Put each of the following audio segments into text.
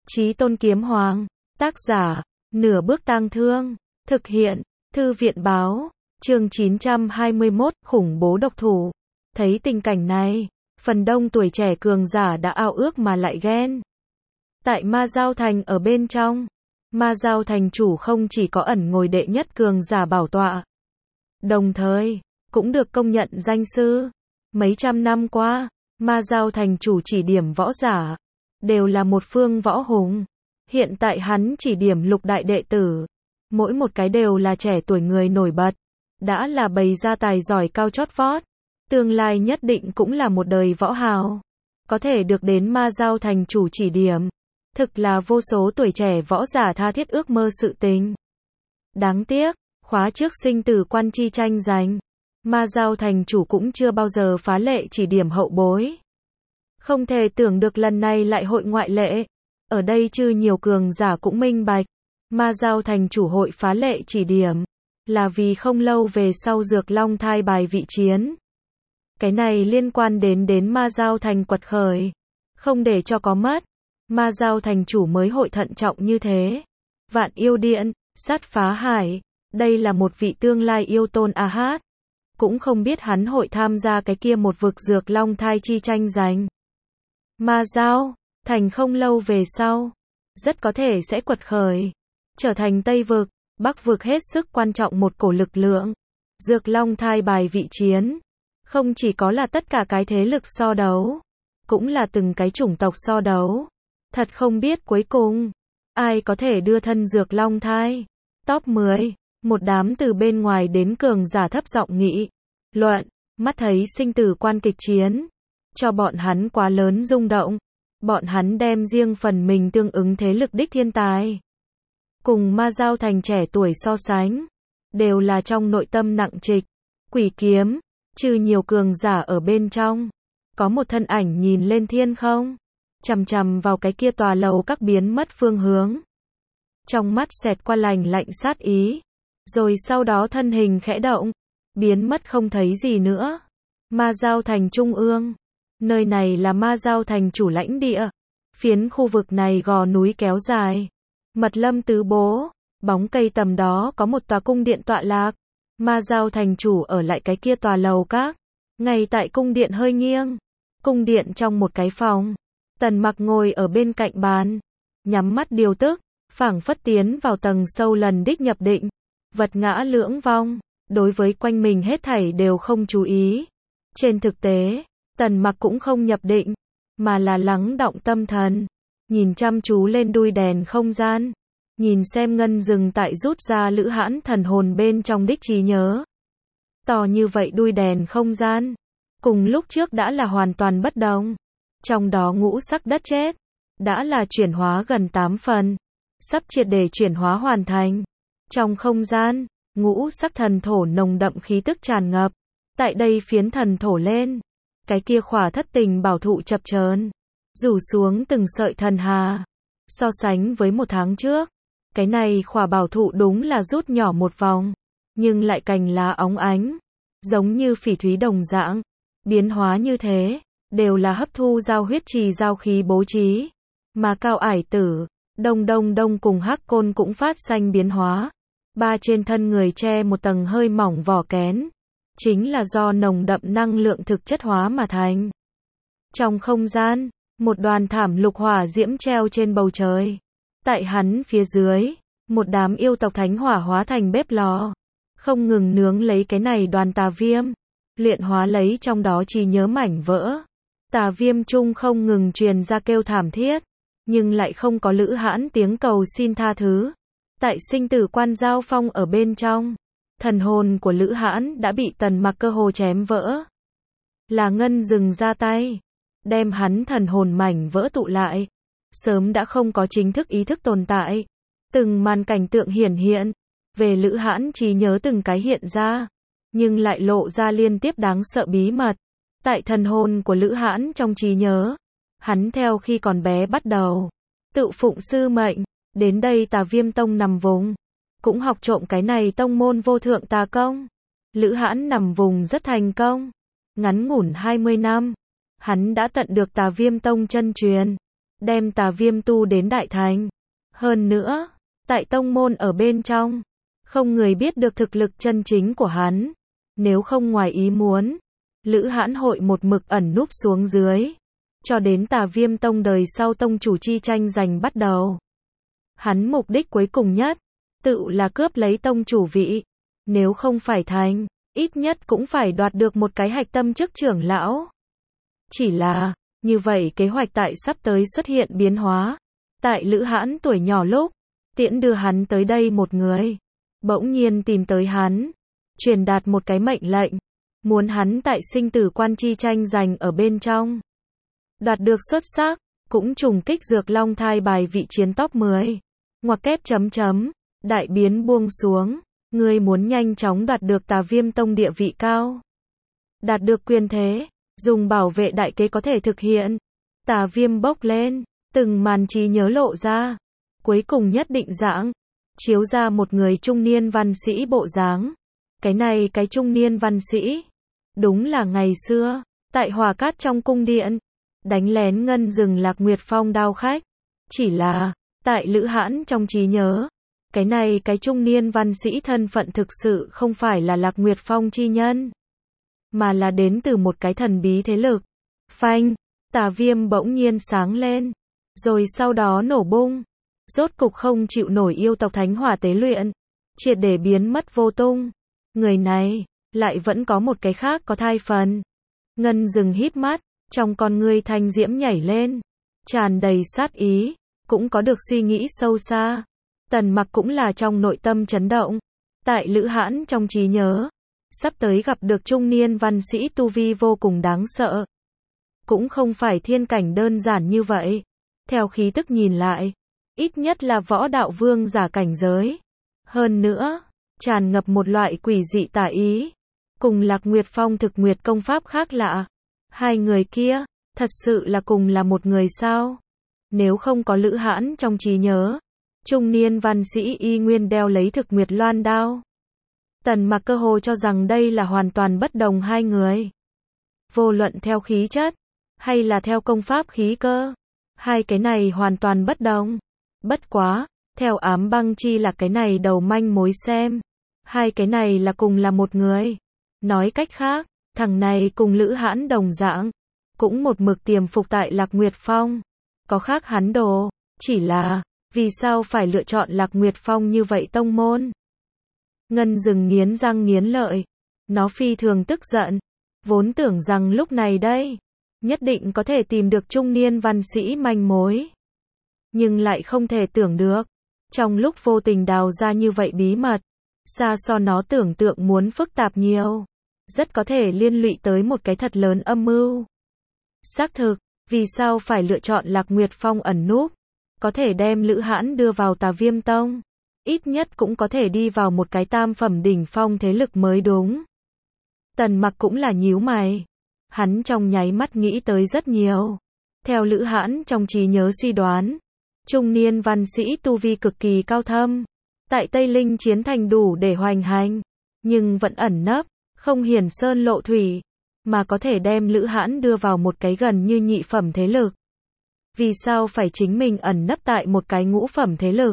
Chí Tôn Kiếm Hoàng. Tác giả, Nửa Bước Tang Thương. Thực hiện, Thư viện báo. Chương 921, khủng bố độc thủ. Thấy tình cảnh này, phần đông tuổi trẻ cường giả đã ao ước mà lại ghen. Tại Ma Giao Thành ở bên trong, Ma Giao Thành chủ không chỉ có ẩn ngồi đệ nhất cường giả bảo tọa, đồng thời cũng được công nhận danh sư. Mấy trăm năm qua, Ma Giao Thành chủ chỉ điểm võ giả đều là một phương võ hùng. Hiện tại hắn chỉ điểm lục đại đệ tử, mỗi một cái đều là trẻ tuổi người nổi bật, đã là bày ra tài giỏi cao chót vót, tương lai nhất định cũng là một đời võ hào. Có thể được đến Ma Giao Thành chủ chỉ điểm, thực là vô số tuổi trẻ võ giả tha thiết ước mơ sự tình. Đáng tiếc, khóa trước sinh tử quan chi tranh giành, Ma Giao Thành chủ cũng chưa bao giờ phá lệ chỉ điểm hậu bối. Không thể tưởng được lần này lại hội ngoại lệ. Ở đây chư nhiều cường giả cũng minh bạch, Ma Giao Thành chủ hội phá lệ chỉ điểm, là vì không lâu về sau Dược Long thai bài vị chiến. Cái này liên quan đến Ma Giao Thành quật khởi, không để cho có mất, Ma Giao Thành chủ mới hội thận trọng như thế. Vạn yêu điện, sát phá hải, đây là một vị tương lai yêu tôn A Hát, cũng không biết hắn hội tham gia cái kia một vực Dược Long thai chi tranh giành. Ma Giao Thành không lâu về sau, rất có thể sẽ quật khởi, trở thành Tây vực, Bắc vực hết sức quan trọng một cổ lực lượng. Dược Long thai bài vị chiến, không chỉ có là tất cả cái thế lực so đấu, cũng là từng cái chủng tộc so đấu. Thật không biết cuối cùng, ai có thể đưa thân Dược Long thai. Top 10, một đám từ bên ngoài đến cường giả thấp giọng nghị luận, mắt thấy sinh tử quan kịch chiến, cho bọn hắn quá lớn rung động. Bọn hắn đem riêng phần mình tương ứng thế lực đích thiên tài, cùng Ma Giao Thành trẻ tuổi so sánh, đều là trong nội tâm nặng trịch. Quỷ kiếm, trừ nhiều cường giả ở bên trong, có một thân ảnh nhìn lên thiên không, chằm chằm vào cái kia tòa lầu các biến mất phương hướng. Trong mắt xẹt qua lạnh sát ý, rồi sau đó thân hình khẽ động, biến mất không thấy gì nữa. Ma Giao Thành trung ương, nơi này là Ma Giao Thành chủ lãnh địa. Phiến khu vực này gò núi kéo dài, mật lâm tứ bố, bóng cây tầm đó có một tòa cung điện tọa lạc. Ma Giao Thành chủ ở lại cái kia tòa lầu các, ngay tại cung điện hơi nghiêng. Cung điện trong một cái phòng, Tần Mặc ngồi ở bên cạnh bàn, nhắm mắt điều tức, phảng phất tiến vào tầng sâu lần đích nhập định, vật ngã lưỡng vong, đối với quanh mình hết thảy đều không chú ý. Trên thực tế, Tần Mặc cũng không nhập định, mà là lắng đọng tâm thần, nhìn chăm chú lên đuôi đèn không gian, nhìn xem ngân rừng tại rút ra Lữ Hãn thần hồn bên trong đích trí nhớ. To như vậy đuôi đèn không gian, cùng lúc trước đã là hoàn toàn bất đồng. Trong đó ngũ sắc đất chết, đã là chuyển hóa gần 8 phần, sắp triệt để chuyển hóa hoàn thành. Trong không gian, ngũ sắc thần thổ nồng đậm khí tức tràn ngập, tại đây phiến thần thổ lên, cái kia khỏa thất tình bảo thụ chập chờn, rủ xuống từng sợi thần hà. So sánh với một tháng trước, cái này khỏa bảo thụ đúng là rút nhỏ một vòng, nhưng lại cành lá óng ánh, giống như phỉ thúy đồng dạng. Biến hóa như thế, đều là hấp thu giao huyết trì giao khí bố trí. Mà Cao Ải Tử, Đông cùng Hắc Côn cũng phát sinh biến hóa. Ba trên thân người che một tầng hơi mỏng vỏ kén, chính là do nồng đậm năng lượng thực chất hóa mà thành. Trong không gian, một đoàn thảm lục hỏa diễm treo trên bầu trời. Tại hắn phía dưới, một đám yêu tộc thánh hỏa hóa thành bếp lò, không ngừng nướng lấy cái này đoàn tà viêm, luyện hóa lấy trong đó trí nhớ mảnh vỡ. Tà viêm chung không ngừng truyền ra kêu thảm thiết, nhưng lại không có Lữ Hãn tiếng cầu xin tha thứ. Tại sinh tử quan giao phong ở bên trong, thần hồn của Lữ Hãn đã bị Tần Mặc cơ hồ chém vỡ. Là ngân rừng ra tay, đem hắn thần hồn mảnh vỡ tụ lại, sớm đã không có chính thức ý thức tồn tại. Từng màn cảnh tượng hiển hiện, về Lữ Hãn trí nhớ từng cái hiện ra, nhưng lại lộ ra liên tiếp đáng sợ bí mật. Tại thần hồn của Lữ Hãn trong trí nhớ, hắn theo khi còn bé bắt đầu tự phụng sư mệnh, đến đây Tà Viêm Tông nằm vùng, cũng học trộm cái này tông môn vô thượng tà công. Lữ Hãn nằm vùng rất thành công, ngắn ngủn 20 năm, hắn đã tận được Tà Viêm Tông chân truyền. đem Tà Viêm tu đến đại thành. Hơn nữa, tại tông môn ở bên trong, không người biết được thực lực chân chính của hắn. Nếu không ngoài ý muốn, Lữ Hãn hội một mực ẩn núp xuống dưới, cho đến Tà Viêm tông đời sau tông chủ chi tranh giành bắt đầu. Hắn mục đích cuối cùng nhất, tự là cướp lấy tông chủ vị. Nếu không phải thành, ít nhất cũng phải đoạt được một cái hạch tâm chức trưởng lão. Chỉ là, như vậy kế hoạch tại sắp tới xuất hiện biến hóa. Tại Lữ Hãn tuổi nhỏ lúc, tiễn đưa hắn tới đây một người, bỗng nhiên tìm tới hắn, truyền đạt một cái mệnh lệnh, muốn hắn tại sinh tử quan chi tranh giành ở bên trong. Đoạt được xuất sắc, cũng trùng kích Dược Long thai bài vị chiến top 10. Ngoặc kép chấm chấm, đại biến buông xuống, ngươi muốn nhanh chóng đoạt được Tà Viêm tông địa vị cao. Đạt được quyền thế, dùng bảo vệ đại kế có thể thực hiện. Tà Viêm bốc lên, từng màn trí nhớ lộ ra, cuối cùng nhất định dạng, chiếu ra một người trung niên văn sĩ bộ dáng. Cái trung niên văn sĩ, đúng là ngày xưa, tại Hỏa Cát trong cung điện, đánh lén Ngân Rừng Lạc Nguyệt Phong đao khách. Chỉ là, tại Lữ Hãn trong trí nhớ, cái trung niên văn sĩ thân phận thực sự không phải là Lạc Nguyệt Phong chi nhân, mà là đến từ một cái thần bí thế lực. Phanh, Tà Viêm bỗng nhiên sáng lên, rồi sau đó nổ bung. Rốt cục không chịu nổi yêu tộc thánh hỏa tế luyện, triệt để biến mất vô tung. Người này, lại vẫn có một cái khác có thai phần. Ngân Rừng híp mắt, trong con ngươi thanh diễm nhảy lên, tràn đầy sát ý, cũng có được suy nghĩ sâu xa. Tần Mặc cũng là trong nội tâm chấn động. Tại Lữ Hãn trong trí nhớ, sắp tới gặp được trung niên văn sĩ tu vi vô cùng đáng sợ. Cũng không phải thiên cảnh đơn giản như vậy. Theo khí tức nhìn lại, ít nhất là võ đạo vương giả cảnh giới. Hơn nữa, tràn ngập một loại quỷ dị tà ý. Cùng Lạc Nguyệt Phong thực nguyệt công pháp khác lạ. Hai người kia, thật sự là cùng là một người sao? Nếu không có Lữ Hãn trong trí nhớ, trung niên văn sĩ y nguyên đeo lấy thực nguyệt loan đao. Tần Mặc cơ hồ cho rằng đây là hoàn toàn bất đồng hai người. Vô luận theo khí chất, hay là theo công pháp khí cơ, hai cái này hoàn toàn bất đồng. Bất quá, theo Ám Băng Chi là cái này đầu manh mối xem, hai cái này là cùng là một người. Nói cách khác, thằng này cùng Lữ Hãn đồng dạng, cũng một mực tiềm phục tại Lạc Nguyệt Phong. Có khác hắn đồ, chỉ là, vì sao phải lựa chọn Lạc Nguyệt Phong như vậy tông môn? Ngân Rừng nghiến răng nghiến lợi, nó phi thường tức giận, vốn tưởng rằng lúc này đây, nhất định có thể tìm được trung niên văn sĩ manh mối. Nhưng lại không thể tưởng được, trong lúc vô tình đào ra như vậy bí mật, xa so nó tưởng tượng muốn phức tạp nhiều, rất có thể liên lụy tới một cái thật lớn âm mưu. Xác thực, vì sao phải lựa chọn Lạc Nguyệt Phong ẩn núp, có thể đem Lữ Hãn đưa vào Tà Viêm tông, ít nhất cũng có thể đi vào một cái tam phẩm đỉnh phong thế lực mới đúng. Tần Mặc cũng là nhíu mày, hắn trong nháy mắt nghĩ tới rất nhiều. Theo Lữ Hãn trong trí nhớ suy đoán, trung niên văn sĩ tu vi cực kỳ cao thâm, tại Tây Linh chiến thành đủ để hoành hành, nhưng vẫn ẩn nấp, không hiển sơn lộ thủy, mà có thể đem Lữ Hãn đưa vào một cái gần như nhị phẩm thế lực. Vì sao phải chính mình ẩn nấp tại một cái ngũ phẩm thế lực?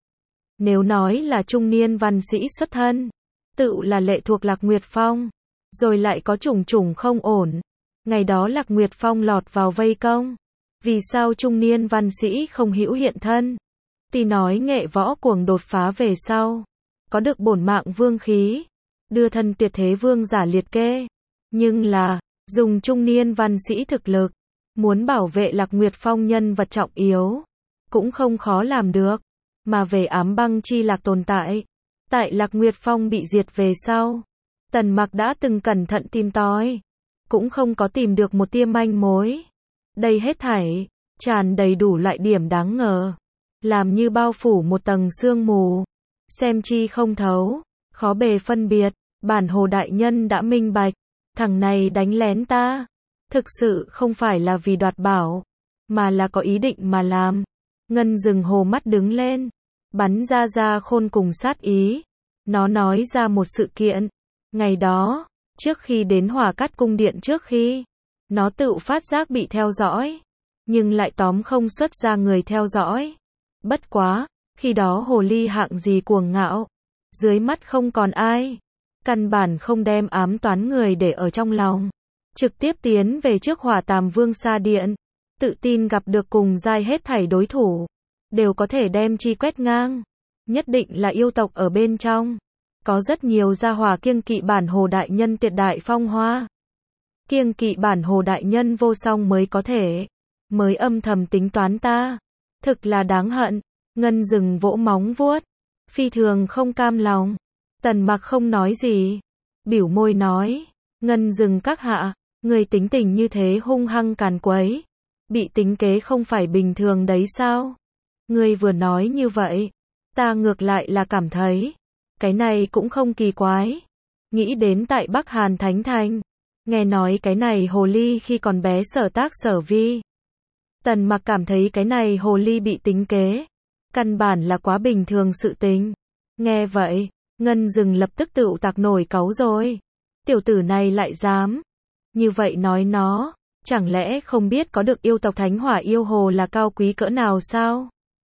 Nếu nói là trung niên văn sĩ xuất thân, tự là lệ thuộc Lạc Nguyệt Phong, rồi lại có trùng trùng không ổn. Ngày đó Lạc Nguyệt Phong lọt vào vây công. Vì sao trung niên văn sĩ không hữu hiện thân? Tuy nói nghệ võ cuồng đột phá về sau, có được bổn mạng vương khí, đưa thân tuyệt thế vương giả liệt kê. Nhưng là, dùng trung niên văn sĩ thực lực, muốn bảo vệ Lạc Nguyệt Phong nhân vật trọng yếu, cũng không khó làm được. Mà về Ám Băng Chi Lạc tồn tại, tại Lạc Nguyệt Phong bị diệt về sau, Tần Mặc đã từng cẩn thận tìm tòi, cũng không có tìm được một tia manh mối. Đây hết thảy, tràn đầy đủ loại điểm đáng ngờ, làm như bao phủ một tầng sương mù, xem chi không thấu, khó bề phân biệt. Bản Hồ đại nhân đã minh bạch, thằng này đánh lén ta, thực sự không phải là vì đoạt bảo, mà là có ý định mà làm. Ngân Rừng hồ mắt đứng lên, bắn ra khôn cùng sát ý. Nó nói ra một sự kiện. Ngày đó, trước khi đến Hỏa Cát cung điện, trước khi nó tự phát giác bị theo dõi, nhưng lại tóm không xuất ra người theo dõi. Bất quá, khi đó hồ ly hạng gì cuồng ngạo, dưới mắt không còn ai, căn bản không đem ám toán người để ở trong lòng, trực tiếp tiến về trước Hỏa Tàm Vương Sa Điện, tự tin gặp được cùng giai hết thảy đối thủ, đều có thể đem chi quét ngang. Nhất định là yêu tộc ở bên trong, có rất nhiều gia hỏa kiêng kỵ bản hồ đại nhân tuyệt đại phong hoa, kiêng kỵ bản hồ đại nhân vô song mới âm thầm tính toán ta, thực là đáng hận. Ngân Dừng vỗ móng vuốt, phi thường không cam lòng. Tần Mặc không nói gì, bĩu môi nói, Ngân Dừng các hạ, người tính tình như thế hung hăng càn quấy, bị tính kế không phải bình thường đấy sao? Người vừa nói như vậy, ta ngược lại là cảm thấy, cái này cũng không kỳ quái. Nghĩ đến tại Bắc Hàn Thánh Thành, nghe nói cái này hồ ly khi còn bé sở tác sở vi. Tần Mặc cảm thấy cái này hồ ly bị tính kế, căn bản là quá bình thường sự tình. Nghe vậy, Ngân Dừng lập tức tựu tạc nổi cáu rồi. Tiểu tử này lại dám. Như vậy nói nó, chẳng lẽ không biết có được yêu tộc Thánh Hỏa yêu hồ là cao quý cỡ nào sao?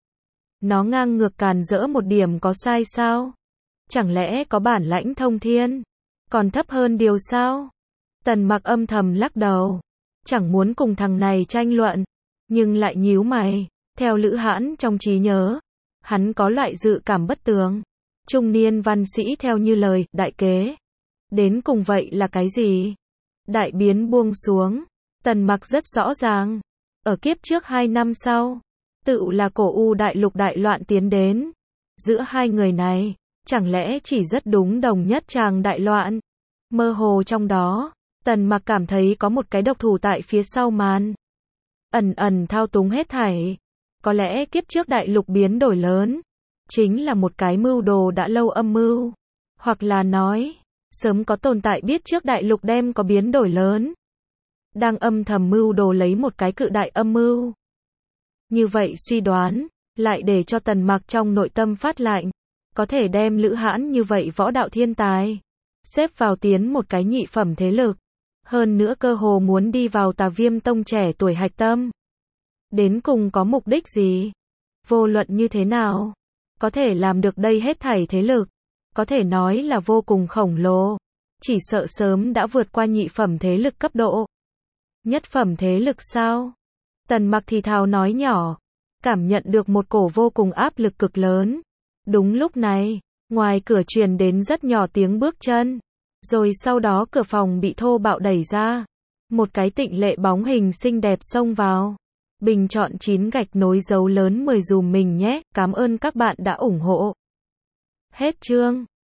Nó ngang ngược càn rỡ một điểm có sai sao? Chẳng lẽ có bản lãnh thông thiên, còn thấp hơn điều sao? Tần Mặc âm thầm lắc đầu, chẳng muốn cùng thằng này tranh luận, nhưng lại nhíu mày. Theo Lữ Hãn trong trí nhớ, hắn có loại dự cảm bất tường. Trung niên văn sĩ theo như lời, đại kế. Đến cùng vậy là cái gì? Đại biến buông xuống. Tần Mặc rất rõ ràng. Ở kiếp trước 2 năm sau, tựu là cổ u đại lục đại loạn tiến đến. Giữa hai người này, chẳng lẽ chỉ rất đúng đồng nhất tràng đại loạn? Mơ hồ trong đó, Tần Mặc cảm thấy có một cái độc thủ tại phía sau màn. Ẩn ẩn thao túng hết thảy. Có lẽ kiếp trước đại lục biến đổi lớn, chính là một cái mưu đồ đã lâu âm mưu. Hoặc là nói, sớm có tồn tại biết trước đại lục đem có biến đổi lớn, đang âm thầm mưu đồ lấy một cái cự đại âm mưu. Như vậy suy đoán, lại để cho Tần Mặc trong nội tâm phát lạnh. Có thể đem Lữ Hãn như vậy võ đạo thiên tài, xếp vào tiến một cái nhị phẩm thế lực. Hơn nữa cơ hồ muốn đi vào Tà Viêm Tông trẻ tuổi hạch tâm. Đến cùng có mục đích gì? Vô luận như thế nào? Có thể làm được đây hết thảy thế lực. Có thể nói là vô cùng khổng lồ. Chỉ sợ sớm đã vượt qua nhị phẩm thế lực cấp độ. Nhất phẩm thế lực sao? Tần Mặc thì thào nói nhỏ. Cảm nhận được một cổ vô cùng áp lực cực lớn. Đúng lúc này, ngoài cửa truyền đến rất nhỏ tiếng bước chân. Rồi sau đó cửa phòng bị thô bạo đẩy ra. Một cái tịnh lệ bóng hình xinh đẹp xông vào. Bình chọn 9 gạch nối dấu lớn 10 dùm mình nhé. Cảm ơn các bạn đã ủng hộ. Hết chương.